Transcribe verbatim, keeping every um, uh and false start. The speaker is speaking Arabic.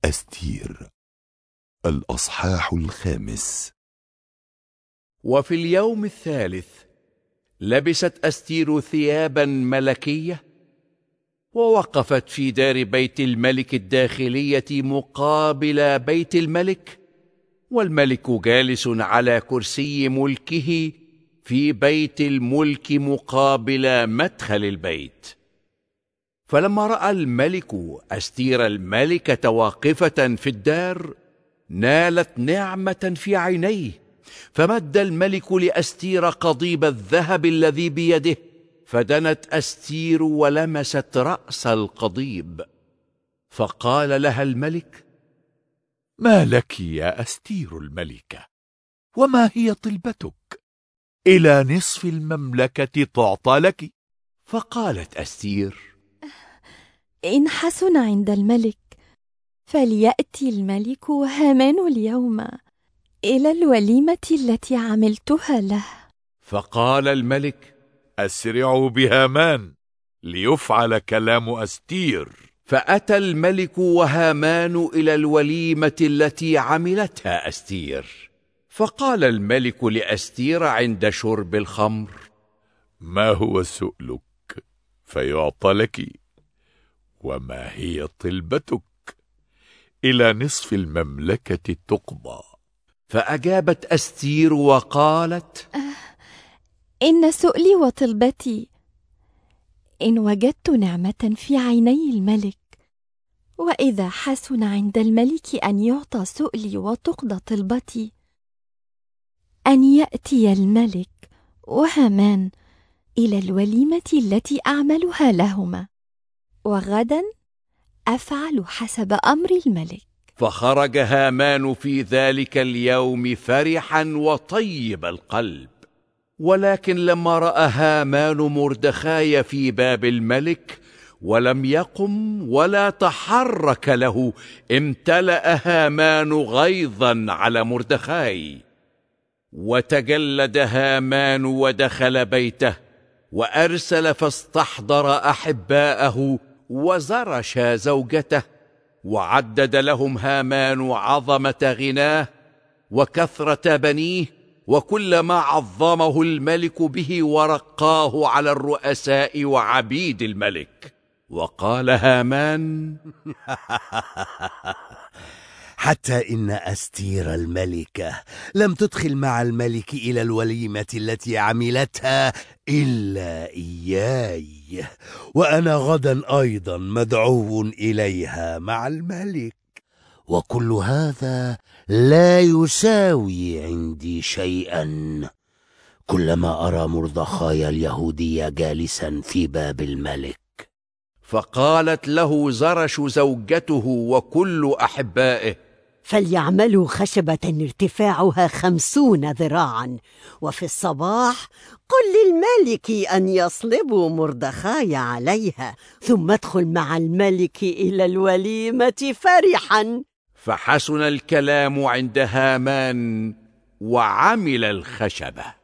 أستير. الأصحاح الخامس. وفي اليوم الثالث لبست أستير ثيابا ملكية، ووقفت في دار بيت الملك الداخلية مقابل بيت الملك، والملك جالس على كرسي ملكه في بيت الملك مقابل مدخل البيت. فلما رأى الملك أستير الملكة واقفة في الدار، نالت نعمة في عينيه، فمد الملك لأستير قضيب الذهب الذي بيده، فدنت أستير ولمست رأس القضيب. فقال لها الملك: ما لك يا أستير الملكة؟ وما هي طلبتك؟ إلى نصف المملكة تعطى لك. فقالت أستير: إن حسن عند الملك فليأتي الملك وهامان اليوم إلى الوليمة التي عملتها له. فقال الملك: أسرعوا بهامان ليفعل كلام أستير. فأتى الملك وهامان إلى الوليمة التي عملتها أستير. فقال الملك لأستير عند شرب الخمر: ما هو سؤلك فيعطى لك؟ وما هي طلبتك؟ إلى نصف المملكة تقضى. فأجابت أستير وقالت: إن سؤلي وطلبتي إن وجدت نعمة في عيني الملك، وإذا حسن عند الملك أن يعطى سؤلي وتقضى طلبتي، أن يأتي الملك وهامان إلى الوليمة التي أعملها لهما، وغدا أفعل حسب أمر الملك. فخرج هامان في ذلك اليوم فرحا وطيب القلب. ولكن لما رأى هامان مردخاي في باب الملك ولم يقم ولا تحرك له، امتلأ هامان غيظا على مردخاي، وتجلد هامان ودخل بيته، وأرسل فاستحضر أحباءه وزرش زوجته، وعدد لهم هامان عظمة غناه وكثرة بنيه وكل ما عظمه الملك به، ورقاه على الرؤساء وعبيد الملك. وقال هامان: حتى إن أستير الملكة لم تدخل مع الملك إلى الوليمة التي عملتها إلا إياي، وأنا غدا أيضا مدعو إليها مع الملك، وكل هذا لا يساوي عندي شيئا. كلما أرى مردخاي اليهودي جالسا في باب الملك. فقالت له زرش زوجته وكل أحبائه: فليعملوا خشبة ارتفاعها خمسون ذراعا، وفي الصباح قل للملك أن يصلبوا مردخاي عليها، ثم ادخل مع الملك إلى الوليمة فرحا. فحسن الكلام عند هامان وعمل الخشبة.